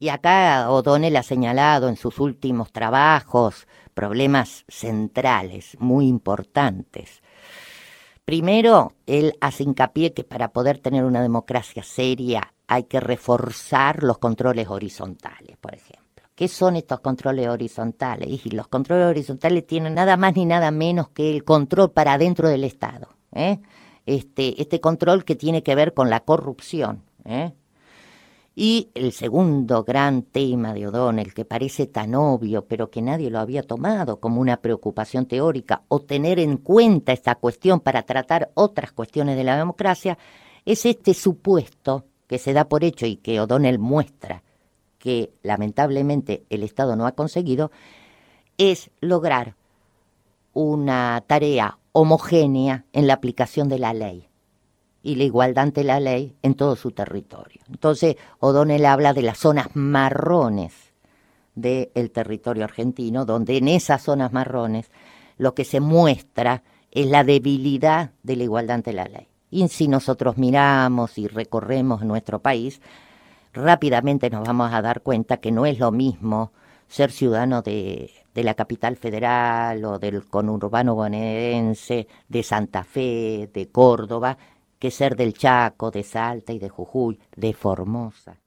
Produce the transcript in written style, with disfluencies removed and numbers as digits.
Y acá O'Donnell ha señalado en sus últimos trabajos problemas centrales, muy importantes. Primero, él hace hincapié que para poder tener una democracia seria hay que reforzar los controles horizontales, por ejemplo. ¿Qué son estos controles horizontales? Y los controles horizontales tienen nada más ni nada menos que el control para dentro del Estado. Este control que tiene que ver con la corrupción. Y el segundo gran tema de O'Donnell, que parece tan obvio, pero que nadie lo había tomado como una preocupación teórica, o tener en cuenta esta cuestión para tratar otras cuestiones de la democracia, es este supuesto que se da por hecho y que O'Donnell muestra que lamentablemente el Estado no ha conseguido, es lograr una tarea homogénea en la aplicación de la ley y la igualdad ante la ley en todo su territorio. Entonces, O'Donnell habla de las zonas marrones del territorio argentino, donde en esas zonas marrones lo que se muestra es la debilidad de la igualdad ante la ley. Y si nosotros miramos y recorremos nuestro país, rápidamente nos vamos a dar cuenta que no es lo mismo ser ciudadano de la capital federal o del conurbano bonaerense, de Santa Fe, de Córdoba, que ser del Chaco, de Salta y de Jujuy, de Formosa.